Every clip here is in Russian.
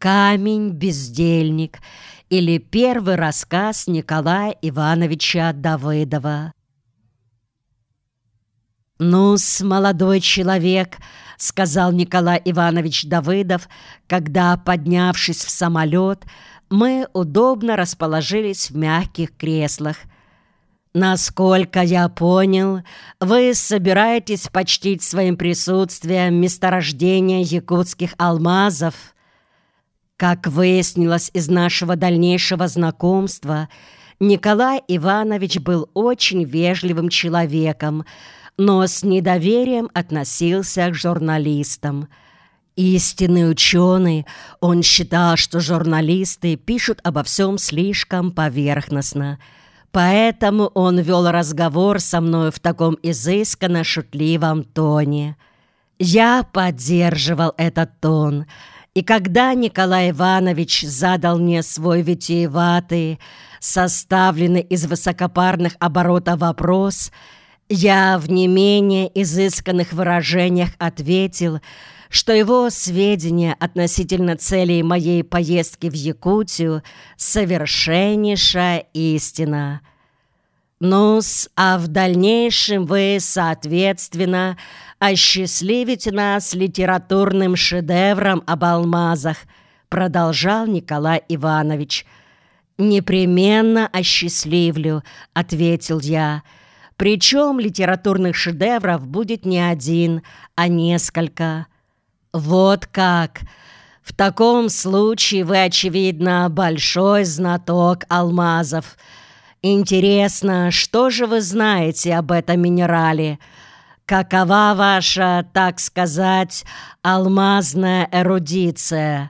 «Камень-бездельник» или первый рассказ Николая Ивановича Давыдова. «Ну-с, молодой человек», — сказал Николай Иванович Давыдов, когда, поднявшись в самолет, мы удобно расположились в мягких креслах. «Насколько я понял, вы собираетесь почтить своим присутствием месторождение якутских алмазов». Как выяснилось из нашего дальнейшего знакомства, Николай Иванович был очень вежливым человеком, но с недоверием относился к журналистам. Истинный ученый, он считал, что журналисты пишут обо всем слишком поверхностно. Поэтому он вел разговор со мной в таком изысканно шутливом тоне. Я поддерживал этот тон. И когда Николай Иванович задал мне свой витиеватый, составленный из высокопарных оборотов вопрос, я в не менее изысканных выражениях ответил, что его сведения относительно целей моей поездки в Якутию — совершеннейшая истина. Ну-с, а в дальнейшем вы, соответственно, осчастливите нас литературным шедевром об алмазах, продолжал Николай Иванович. «Непременно осчастливлю», — ответил я. «Причем литературных шедевров будет не один, а несколько». «Вот как! В таком случае вы, очевидно, большой знаток алмазов. Интересно, что же вы знаете об этом минерале? Какова ваша, так сказать, алмазная эрудиция?»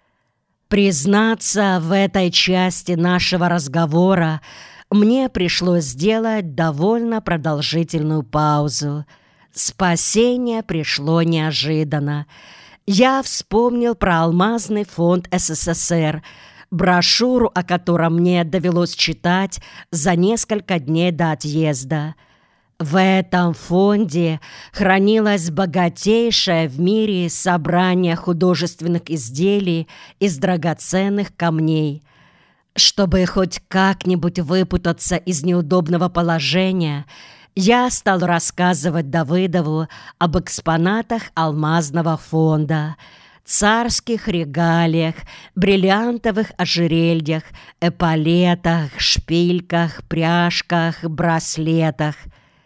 Признаться, в этой части нашего разговора мне пришлось сделать довольно продолжительную паузу. Спасение пришло неожиданно. Я вспомнил про Алмазный фонд СССР, брошюру, о котором мне довелось читать за несколько дней до отъезда. В этом фонде хранилось богатейшее в мире собрание художественных изделий из драгоценных камней. Чтобы хоть как-нибудь выпутаться из неудобного положения, я стал рассказывать Давыдову об экспонатах алмазного фонда, царских регалиях, бриллиантовых ожерельях, эполетах, шпильках, пряжках, браслетах.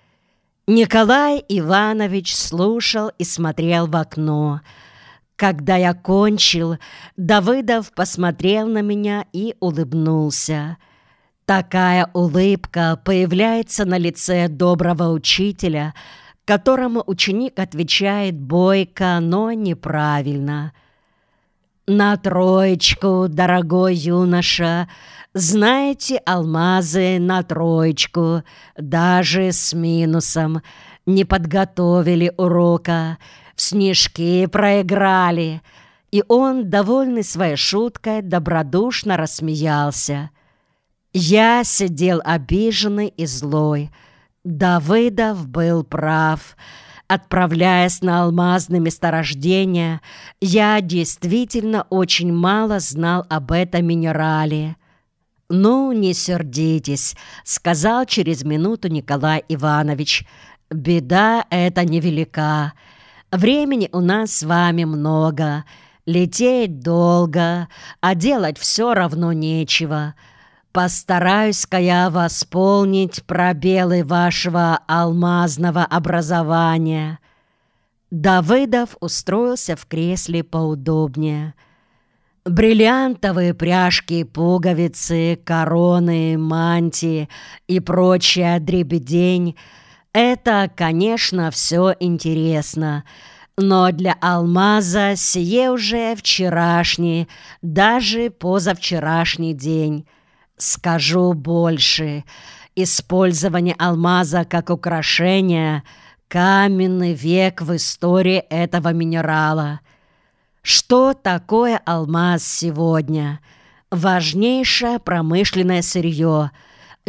Николай Иванович слушал и смотрел в окно. Когда я кончил, Давыдов посмотрел на меня и улыбнулся. Такая улыбка появляется на лице доброго учителя, которому ученик отвечает бойко, но неправильно. «На троечку, дорогой юноша, знаете алмазы на троечку, даже с минусом. Не подготовили урока, в снежки проиграли». И он, довольный своей шуткой, добродушно рассмеялся. Я сидел обиженный и злой. Давыдов был прав. Отправляясь на алмазные месторождения, я действительно очень мало знал об этом минерале. «Ну, не сердитесь», — сказал через минуту Николай Иванович. «Беда эта невелика. Времени у нас с вами много. Лететь долго, а делать все равно нечего. Постараюсь-ка я восполнить пробелы вашего алмазного образования». Давыдов устроился в кресле поудобнее. Бриллиантовые пряжки и пуговицы, короны, мантии и прочая дребедень — это, конечно, все интересно. Но для алмаза сие уже вчерашний, даже позавчерашний день. Скажу больше. Использование алмаза как украшения — каменный век в истории этого минерала. Что такое алмаз сегодня? Важнейшее промышленное сырье.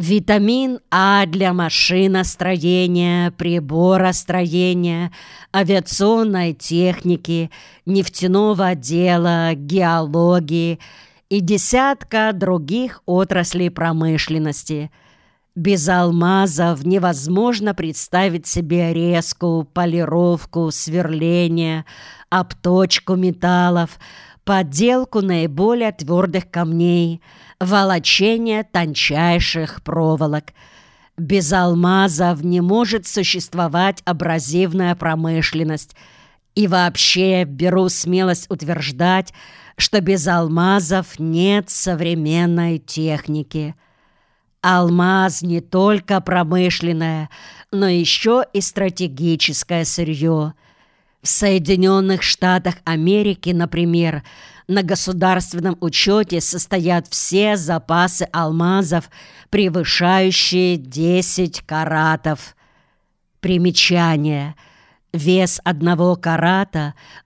Витамин А для машиностроения, приборостроения, авиационной техники, нефтяного дела, геологии и десятка других отраслей промышленности. Без алмазов невозможно представить себе резку, полировку, сверление, обточку металлов, подделку наиболее твердых камней, волочение тончайших проволок. Без алмазов не может существовать абразивная промышленность. И вообще беру смелость утверждать, что без алмазов нет современной техники. Алмаз не только промышленное, но еще и стратегическое сырье. В Соединенных Штатах Америки, например, на государственном учете состоят все запасы алмазов, превышающие 10 каратов. Примечание. Вес 1 карата –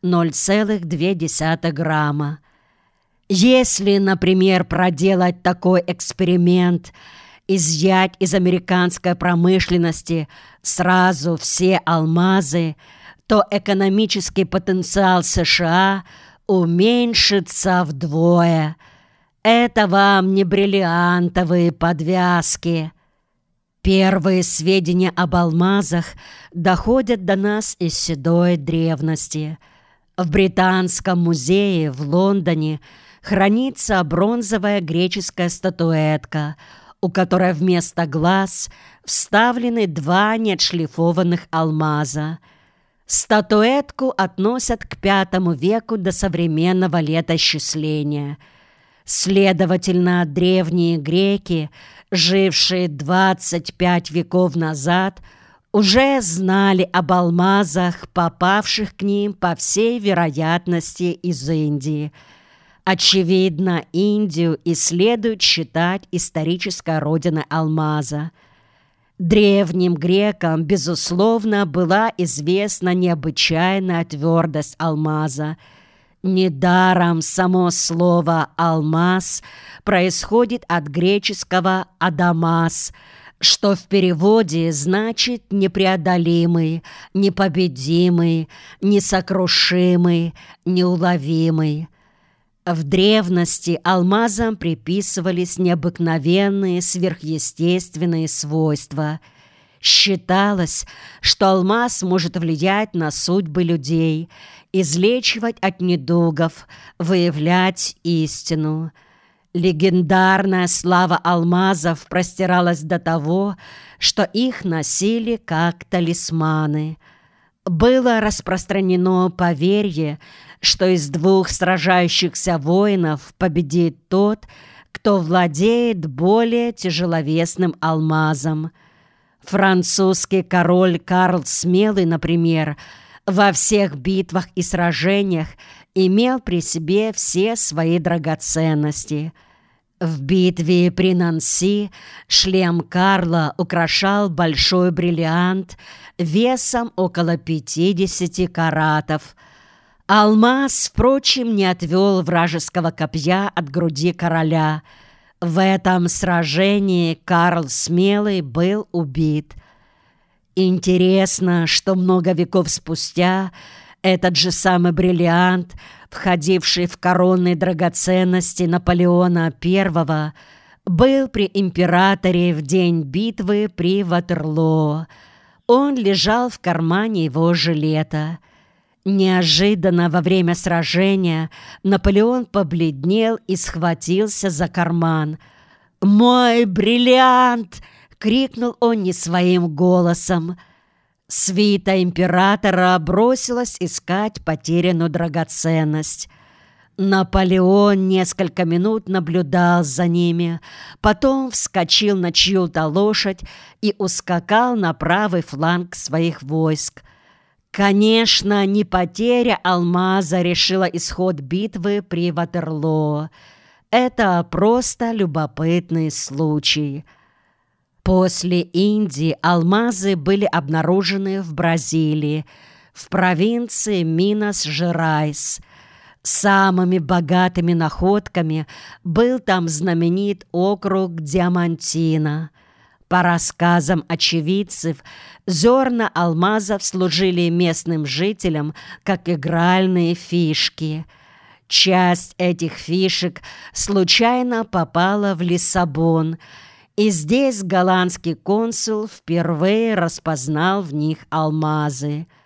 0,2 грамма. Если, например, проделать такой эксперимент – изъять из американской промышленности сразу все алмазы, то экономический потенциал США уменьшится вдвое. Это вам не бриллиантовые подвязки. Первые сведения об алмазах доходят до нас из седой древности. В Британском музее в Лондоне хранится бронзовая греческая статуэтка, у которой вместо глаз вставлены 2 неотшлифованных алмаза. Статуэтку относят к V веку до современного летоисчисления. Следовательно, древние греки, жившие 25 веков назад, уже знали об алмазах, попавших к ним, по всей вероятности, из Индии. Очевидно, Индию и следует считать исторической родиной алмаза. Древним грекам, безусловно, была известна необычайная твердость алмаза. Недаром само слово «алмаз» происходит от греческого «адамас», что в переводе значит «непреодолимый», «непобедимый», «несокрушимый», «неуловимый». В древности алмазам приписывались необыкновенные сверхъестественные свойства. Считалось, что алмаз может влиять на судьбы людей, излечивать от недугов, выявлять истину. Легендарная слава алмазов простиралась до того, что их носили как талисманы. Было распространено поверье, что из 2 сражающихся воинов победит тот, кто владеет более тяжеловесным алмазом. Французский король Карл Смелый, например, во всех битвах и сражениях имел при себе все свои драгоценности. В битве при Нанси шлем Карла украшал большой бриллиант весом около 50 каратов. Алмаз, впрочем, не отвел вражеского копья от груди короля. В этом сражении Карл Смелый был убит. Интересно, что много веков спустя этот же самый бриллиант, входивший в коронные драгоценности Наполеона I, был при императоре в день битвы при Ватерлоо. Он лежал в кармане его жилета. Неожиданно во время сражения Наполеон побледнел и схватился за карман. «Мой бриллиант!» — крикнул он не своим голосом. Свита императора бросилась искать потерянную драгоценность. Наполеон несколько минут наблюдал за ними, потом вскочил на чью-то лошадь и ускакал на правый фланг своих войск. Конечно, не потеря алмаза решила исход битвы при Ватерлоо. Это просто любопытный случай. После Индии алмазы были обнаружены в Бразилии, в провинции Минас-Жерайс. Самыми богатыми находками был там знаменит округ Диамантино. По рассказам очевидцев, зерна алмазов служили местным жителям как игральные фишки. Часть этих фишек случайно попала в Лиссабон, и здесь голландский консул впервые распознал в них алмазы.